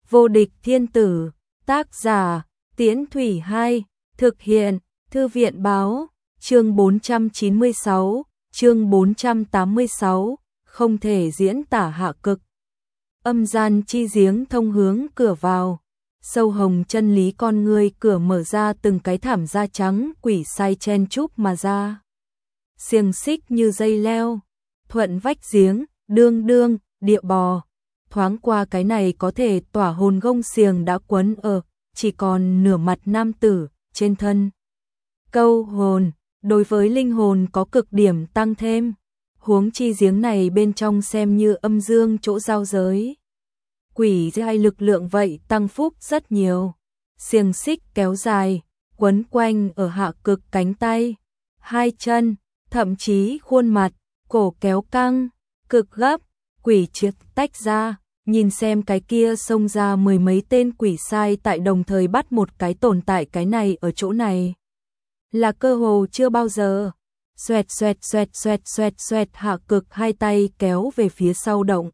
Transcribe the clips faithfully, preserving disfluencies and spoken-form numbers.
Vô địch thiên tử, tác giả, Tiễn Thủy Hai, thực hiện, Thư viện báo, chương bốn trăm chín mươi sáu, chương bốn trăm tám mươi sáu, không thể diễn tả hạ cực. Âm gian chi giếng thông hướng cửa vào, sâu hồng chân lý con người cửa mở ra từng cái thảm da trắng quỷ sai chen chúc mà ra. Xiềng xích như dây leo, thuận vách giếng, đương đương, địa bò. Thoáng qua cái này có thể tỏa hồn gông xiềng đã quấn ở, chỉ còn nửa mặt nam tử, trên thân. Câu hồn, đối với linh hồn có cực điểm tăng thêm, huống chi giếng này bên trong xem như âm dương chỗ giao giới. Quỷ hai lực lượng vậy tăng phúc rất nhiều, xiềng xích kéo dài, quấn quanh ở hạ cực cánh tay, hai chân, thậm chí khuôn mặt, cổ kéo căng, cực gấp, quỷ triệt tách ra. Nhìn xem cái kia xông ra mười mấy tên quỷ sai tại đồng thời bắt một cái tồn tại cái này ở chỗ này. Là cơ hồ chưa bao giờ. Xoẹt xoẹt xoẹt xoẹt xoẹt xoẹt hạ cực hai tay kéo về phía sau động.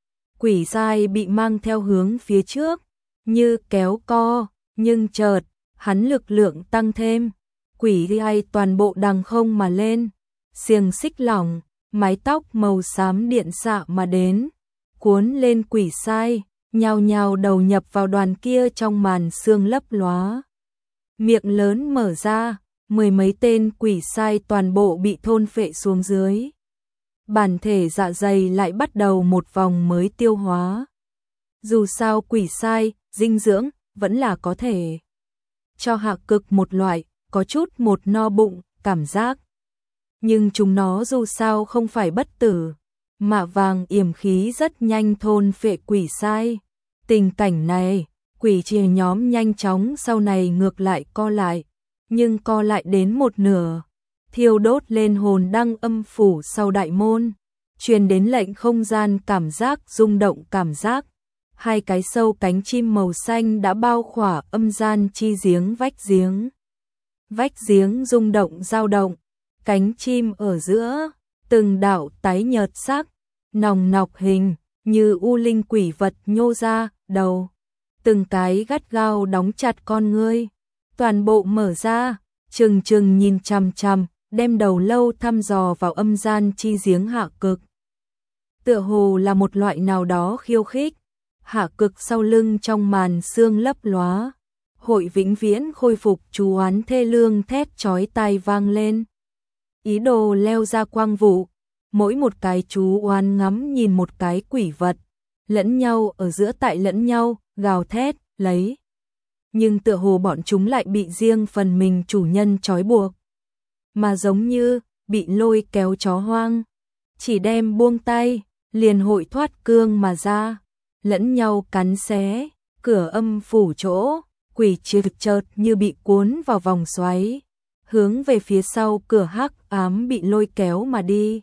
Quỷ sai bị mang theo hướng phía trước, như kéo co, nhưng chợt, hắn lực lượng tăng thêm. Quỷ hai toàn bộ đằng không mà lên, xiềng xích lỏng, mái tóc màu xám điện xạ mà đến. Cuốn lên quỷ sai, nhào nhào đầu nhập vào đoàn kia trong màn sương lấp lóa. Miệng lớn mở ra, mười mấy tên quỷ sai toàn bộ bị thôn phệ xuống dưới. Bản thể dạ dày lại bắt đầu một vòng mới tiêu hóa. Dù sao quỷ sai, dinh dưỡng, vẫn là có thể cho hạ cực một loại, có chút một no bụng, cảm giác. Nhưng chúng nó dù sao không phải bất tử. Mạ vàng yểm khí rất nhanh thôn phệ quỷ sai. Tình cảnh này, quỷ chia nhóm nhanh chóng sau này ngược lại co lại, nhưng co lại đến một nửa, thiêu đốt lên hồn đăng âm phủ sau đại môn, truyền đến lệnh không gian cảm giác rung động cảm giác. Hai cái sâu cánh chim màu xanh đã bao khỏa âm gian chi giếng vách giếng. Vách giếng rung động dao động, cánh chim ở giữa, từng đạo tái nhợt sắc, nòng nọc hình, như u linh quỷ vật nhô ra, đầu. Từng cái gắt gao đóng chặt con ngươi, toàn bộ mở ra, trừng trừng nhìn chằm chằm, đem đầu lâu thăm dò vào âm gian chi giếng hạ cực. Tựa hồ là một loại nào đó khiêu khích, hạ cực sau lưng trong màn sương lấp lóa. Hội vĩnh viễn khôi phục chú oán thê lương thét chói tai vang lên. Ý đồ leo ra quang vụ. Mỗi một cái chú oán ngắm nhìn một cái quỷ vật, lẫn nhau ở giữa tại lẫn nhau, gào thét, lấy. Nhưng tựa hồ bọn chúng lại bị riêng phần mình chủ nhân trói buộc. Mà giống như, bị lôi kéo chó hoang. Chỉ đem buông tay, liền hội thoát cương mà ra. Lẫn nhau cắn xé, cửa âm phủ chỗ, quỷ trượt chợt như bị cuốn vào vòng xoáy. Hướng về phía sau cửa hắc ám bị lôi kéo mà đi.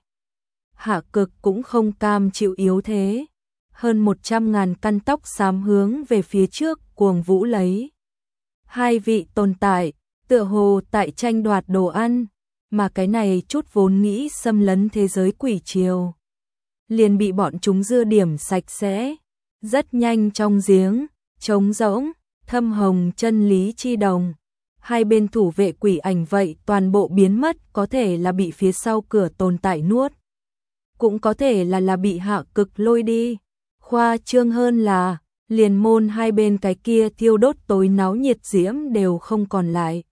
Hạ cực cũng không cam chịu yếu thế. Hơn một trăm ngàn căn tóc xám hướng về phía trước cuồng vũ lấy. Hai vị tồn tại, tựa hồ tại tranh đoạt đồ ăn, mà cái này chút vốn nghĩ xâm lấn thế giới quỷ triều. Liền bị bọn chúng dưa điểm sạch sẽ. Rất nhanh trong giếng, trống rỗng, thâm hồng chân lý chi đồng. Hai bên thủ vệ quỷ ảnh vậy toàn bộ biến mất, có thể là bị phía sau cửa tồn tại nuốt. Cũng có thể là là bị hạ cực lôi đi. Khoa trương hơn là, liền môn hai bên cái kia thiêu đốt tối náo nhiệt diễm đều không còn lại.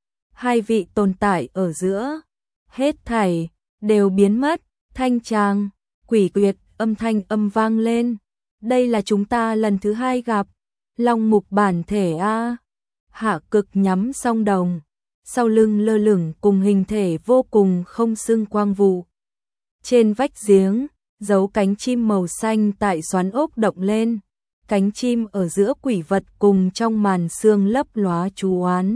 Hai vị tồn tại ở giữa, hết thảy, đều biến mất, thanh trang, quỷ quyệt, âm thanh âm vang lên. Đây là chúng ta lần thứ hai gặp, long mục bản thể A. Hạ cực nhắm song đồng, sau lưng lơ lửng cùng hình thể vô cùng không xưng quang vụ. Trên vách giếng, dấu cánh chim màu xanh tại xoắn ốc động lên, cánh chim ở giữa quỷ vật cùng trong màn sương lấp lóa chú oán.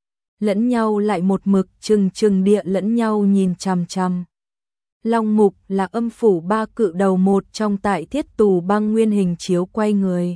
Lẫn nhau lại một mực trừng trừng địa lẫn nhau nhìn chằm chằm. Long mục là âm phủ ba cự đầu một trong tại thiết tù băng nguyên hình chiếu quay người.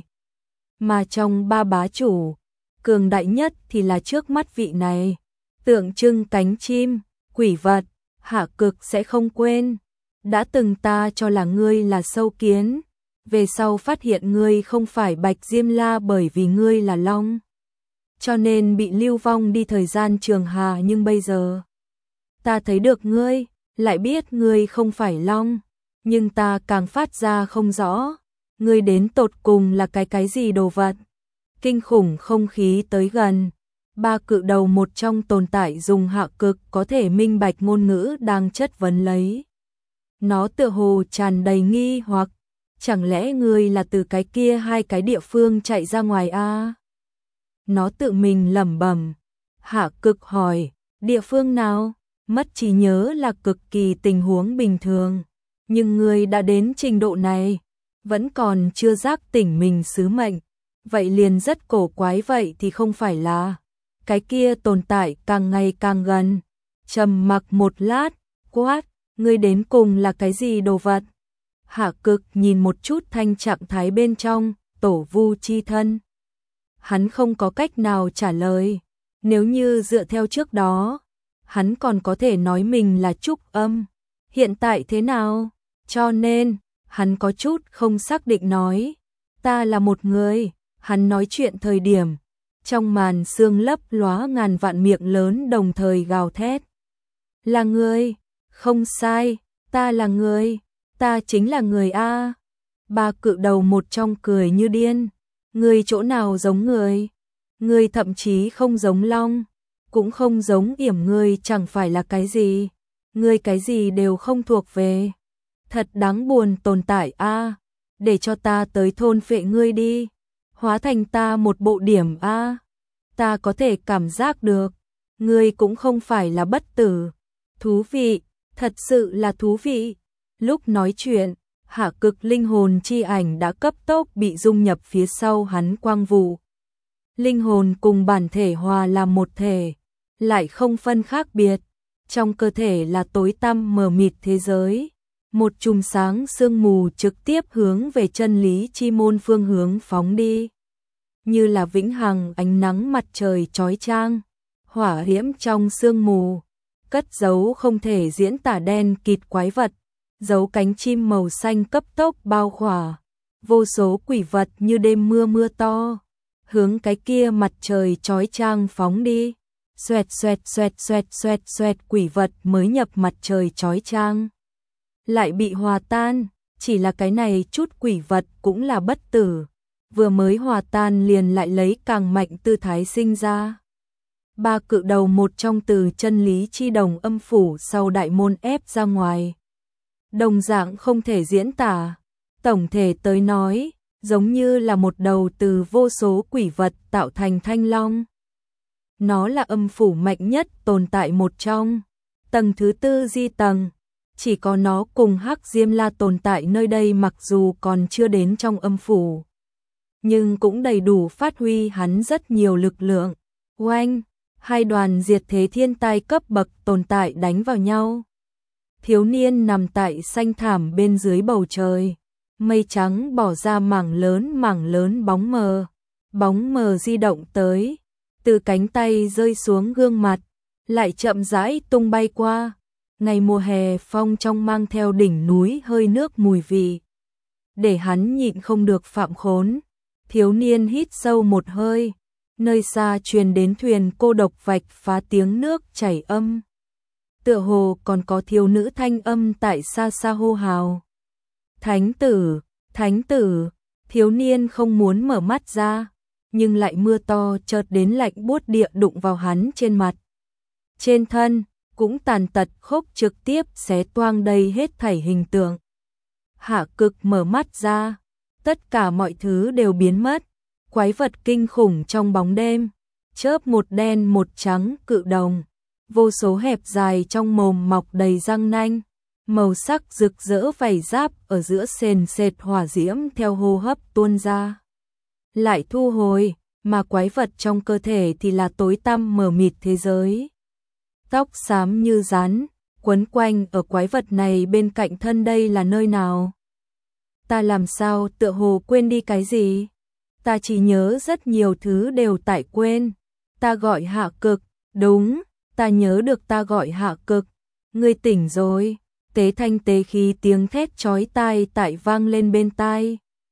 Mà trong ba bá chủ, cường đại nhất thì là trước mắt vị này. Tượng trưng cánh chim, quỷ vật, hạ cực sẽ không quên. Đã từng ta cho là ngươi là sâu kiến, về sau phát hiện ngươi không phải Bạch Diêm La bởi vì ngươi là Long, cho nên bị lưu vong đi thời gian trường hà, nhưng bây giờ ta thấy được ngươi, lại biết ngươi không phải Long, nhưng ta càng phát ra không rõ, ngươi đến tột cùng là cái cái gì đồ vật. Kinh khủng không khí tới gần, ba cự đầu một trong tồn tại dùng hạ cực có thể minh bạch ngôn ngữ đang chất vấn lấy. Nó tựa hồ tràn đầy nghi hoặc, chẳng lẽ ngươi là từ cái kia hai cái địa phương chạy ra ngoài a? À? Nó tự mình lẩm bẩm. Hạ cực hỏi, địa phương nào? Mất trí nhớ là cực kỳ tình huống bình thường, nhưng ngươi đã đến trình độ này, vẫn còn chưa giác tỉnh mình sứ mệnh, vậy liền rất cổ quái. Vậy thì không phải là cái kia tồn tại càng ngày càng gần. Trầm mặc một lát, quát, ngươi đến cùng là cái gì đồ vật? Hạ cực nhìn một chút thanh trạng thái bên trong, tổ vu chi thân. Hắn không có cách nào trả lời, nếu như dựa theo trước đó, hắn còn có thể nói mình là Trúc Âm. Hiện tại thế nào? Cho nên, hắn có chút không xác định nói, ta là một người. Hắn nói chuyện thời điểm, trong màn sương lấp lóa ngàn vạn miệng lớn đồng thời gào thét. Là người, không sai, ta là người, ta chính là người a. Ba cự đầu một trong cười như điên, người chỗ nào giống người? Người thậm chí không giống Long, cũng không giống Yểm, ngươi chẳng phải là cái gì, ngươi cái gì đều không thuộc về. Thật đáng buồn tồn tại a, để cho ta tới thôn phệ ngươi đi, hóa thành ta một bộ điểm a. Ta có thể cảm giác được, ngươi cũng không phải là bất tử. Thú vị, thật sự là thú vị. Lúc nói chuyện, hạ cực linh hồn chi ảnh đã cấp tốc bị dung nhập phía sau hắn quang vụ. Linh hồn cùng bản thể hòa làm một thể, lại không phân khác biệt. Trong cơ thể là tối tăm mờ mịt thế giới. Một chùm sáng sương mù trực tiếp hướng về chân lý chi môn phương hướng phóng đi. Như là vĩnh hằng ánh nắng mặt trời chói chang, hỏa diễm trong sương mù, cất giấu không thể diễn tả đen kịt quái vật, giấu cánh chim màu xanh cấp tốc bao khỏa, vô số quỷ vật như đêm mưa mưa to, hướng cái kia mặt trời chói chang phóng đi. Xoẹt xoẹt xoẹt xoẹt xoẹt xoẹt, quỷ vật mới nhập mặt trời chói chang lại bị hòa tan, chỉ là cái này chút quỷ vật cũng là bất tử, vừa mới hòa tan liền lại lấy càng mạnh tư thái sinh ra. Ba cự đầu một trong từ chân lý chi đồng âm phủ sau đại môn ép ra ngoài. Đồng dạng không thể diễn tả, tổng thể tới nói, giống như là một đầu từ vô số quỷ vật tạo thành thanh long. Nó là âm phủ mạnh nhất tồn tại một trong, tầng thứ tư di tầng. Chỉ có nó cùng Hắc Diêm La tồn tại nơi đây, mặc dù còn chưa đến trong âm phủ, nhưng cũng đầy đủ phát huy hắn rất nhiều lực lượng. Oanh, hai đoàn diệt thế thiên tai cấp bậc tồn tại đánh vào nhau. Thiếu niên nằm tại xanh thảm bên dưới bầu trời, mây trắng bỏ ra mảng lớn mảng lớn bóng mờ, bóng mờ di động tới, từ cánh tay rơi xuống gương mặt, lại chậm rãi tung bay qua. Ngày mùa hè phong trong mang theo đỉnh núi hơi nước mùi vị, để hắn nhịn không được phạm khốn. Thiếu niên hít sâu một hơi, nơi xa truyền đến thuyền cô độc vạch phá tiếng nước chảy âm. Tựa hồ còn có thiếu nữ thanh âm tại xa xa hô hào. Thánh tử, thánh tử, thiếu niên không muốn mở mắt ra, nhưng lại mưa to chợt đến lạnh buốt địa đụng vào hắn trên mặt. Trên thân cũng tàn tật khốc trực tiếp xé toang đầy hết thảy hình tượng. Hạ cực mở mắt ra, tất cả mọi thứ đều biến mất, quái vật kinh khủng trong bóng đêm, chớp một đen một trắng cự đồng, vô số hẹp dài trong mồm mọc đầy răng nanh, màu sắc rực rỡ vảy giáp ở giữa sền sệt hỏa diễm theo hô hấp tuôn ra. Lại thu hồi, mà quái vật trong cơ thể thì là tối tăm mờ mịt thế giới. Tóc xám như rắn, quấn quanh ở quái vật này bên cạnh thân, đây là nơi nào? Ta làm sao tựa hồ quên đi cái gì? Ta chỉ nhớ rất nhiều thứ đều tại quên. Ta gọi Hạ Cực, đúng, ta nhớ được ta gọi Hạ Cực. Ngươi tỉnh rồi, tế thanh tế khí tiếng thét chói tai tại vang lên bên tai.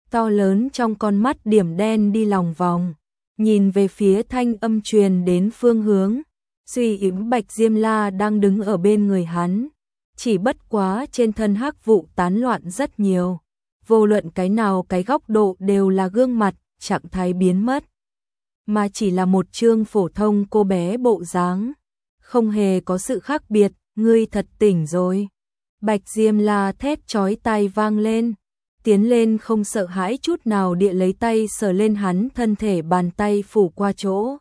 to lớn trong con mắt điểm đen đi lòng vòng, nhìn về phía thanh âm truyền đến phương hướng, suy yếm Bạch Diêm La đang đứng ở bên người hắn, chỉ bất quá trên thân hắc vụ tán loạn rất nhiều, vô luận cái nào cái góc độ đều là gương mặt, trạng thái biến mất, mà chỉ là một trương phổ thông cô bé bộ dáng, không hề có sự khác biệt, ngươi thật tỉnh rồi. Bạch Diêm La thét chói tai vang lên, tiến lên không sợ hãi chút nào địa lấy tay sờ lên hắn thân thể, bàn tay phủ qua chỗ.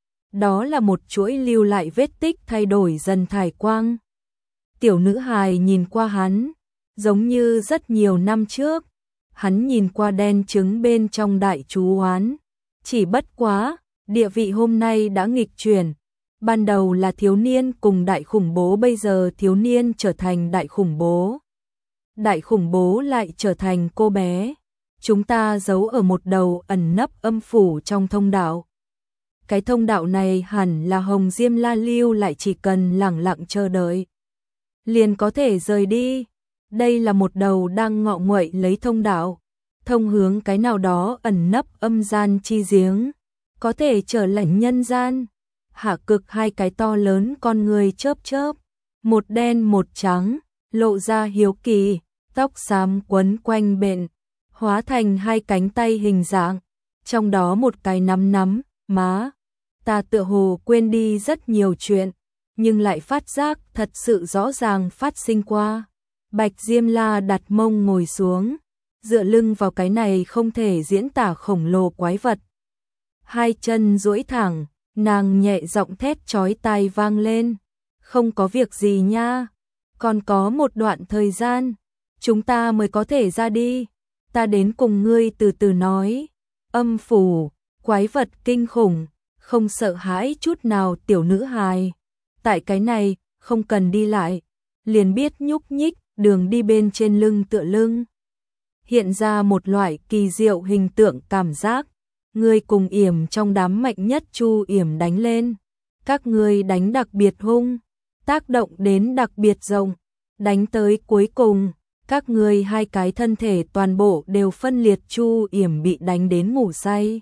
Đó là một chuỗi lưu lại vết tích thay đổi dần thải quang. Tiểu nữ hài nhìn qua hắn, giống như rất nhiều năm trước, hắn nhìn qua đen trứng bên trong đại chú oán, chỉ bất quá, địa vị hôm nay đã nghịch chuyển. Ban đầu là thiếu niên cùng đại khủng bố, bây giờ thiếu niên trở thành đại khủng bố. Đại khủng bố lại trở thành cô bé. Chúng ta giấu ở một đầu ẩn nấp âm phủ trong thông đạo. Cái thông đạo này hẳn là Hồng Diêm La lưu lại, chỉ cần lẳng lặng chờ đợi liền có thể rời đi. Đây là một đầu đang ngọ nguậy lấy thông đạo, thông hướng cái nào đó ẩn nấp âm gian chi giếng, có thể trở lạnh nhân gian. Hạ Cực hai cái to lớn con người chớp chớp, một đen một trắng, lộ ra hiếu kỳ, tóc xám quấn quanh bện, hóa thành hai cánh tay hình dạng, trong đó một cái nắm nắm, má. Ta tựa hồ quên đi rất nhiều chuyện, nhưng lại phát giác thật sự rõ ràng phát sinh qua. Bạch Diêm La đặt mông ngồi xuống, dựa lưng vào cái này không thể diễn tả khổng lồ quái vật. Hai chân duỗi thẳng, nàng nhẹ giọng thét chói tai vang lên. Không có việc gì nha, còn có một đoạn thời gian, chúng ta mới có thể ra đi. Ta đến cùng ngươi từ từ nói. Âm phủ, quái vật kinh khủng, không sợ hãi chút nào tiểu nữ hài. Tại cái này, không cần đi lại, liền biết nhúc nhích, đường đi bên trên lưng tựa lưng. Hiện ra một loại kỳ diệu hình tượng cảm giác. Ngươi cùng Yểm trong đám mạnh nhất Chu Yểm đánh lên. Các ngươi đánh đặc biệt hung, tác động đến đặc biệt rộng, đánh tới cuối cùng, các ngươi hai cái thân thể toàn bộ đều phân liệt. Chu Yểm bị đánh đến ngủ say,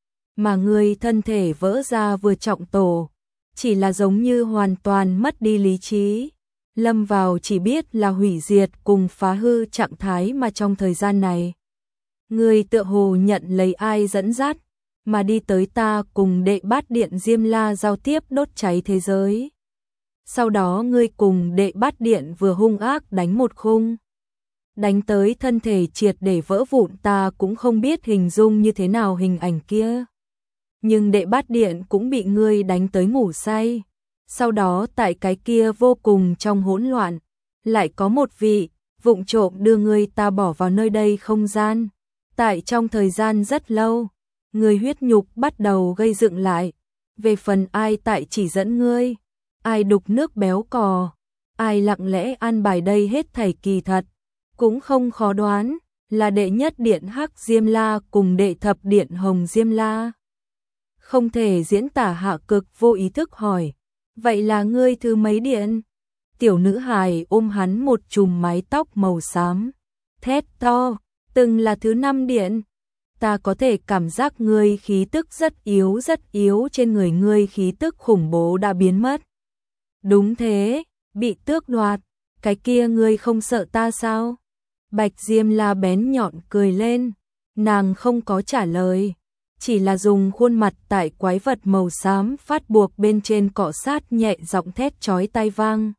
mà ngươi thân thể vỡ ra vừa trọng tổ, chỉ là giống như hoàn toàn mất đi lý trí, lâm vào chỉ biết là hủy diệt cùng phá hư trạng thái. Mà trong thời gian này, ngươi tựa hồ nhận lấy ai dẫn dắt, mà đi tới ta cùng đệ bát điện Diêm La giao tiếp đốt cháy thế giới. Sau đó ngươi cùng đệ bát điện vừa hung ác đánh một khung, đánh tới thân thể triệt để vỡ vụn. Ta cũng không biết hình dung như thế nào hình ảnh kia, nhưng đệ bát điện cũng bị ngươi đánh tới ngủ say. Sau đó tại cái kia vô cùng trong hỗn loạn, lại có một vị vụng trộm đưa ngươi ta bỏ vào nơi đây không gian. Tại trong thời gian rất lâu, ngươi huyết nhục bắt đầu gây dựng lại. Về phần ai tại chỉ dẫn ngươi, ai đục nước béo cò, ai lặng lẽ an bài đây hết thảy, kỳ thật cũng không khó đoán, là đệ nhất điện Hắc Diêm La cùng đệ thập điện Hồng Diêm La. Không thể diễn tả. Hạ Cực vô ý thức hỏi, vậy là ngươi thứ mấy điện? Tiểu nữ hài ôm hắn một chùm mái tóc màu xám, thét to, từng là thứ năm điện. Ta có thể cảm giác ngươi khí tức rất yếu rất yếu, trên người ngươi khí tức khủng bố đã biến mất. Đúng thế, bị tước đoạt, cái kia ngươi không sợ ta sao? Bạch Diêm La bén nhọn cười lên, nàng không có trả lời, chỉ là dùng khuôn mặt tại quái vật màu xám phát buộc bên trên cọ sát, nhẹ giọng thét chói tai vang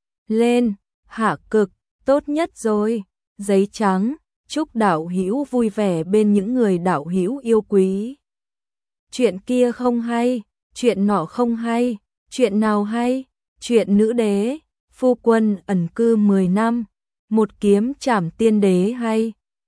lên. Hạ Cực, tốt nhất rồi, giấy trắng, chúc đạo hữu vui vẻ bên những người đạo hữu yêu quý. Chuyện kia không hay, chuyện nọ không hay, chuyện nào hay? Chuyện nữ đế, phu quân ẩn cư mười năm, một kiếm trảm tiên đế hay?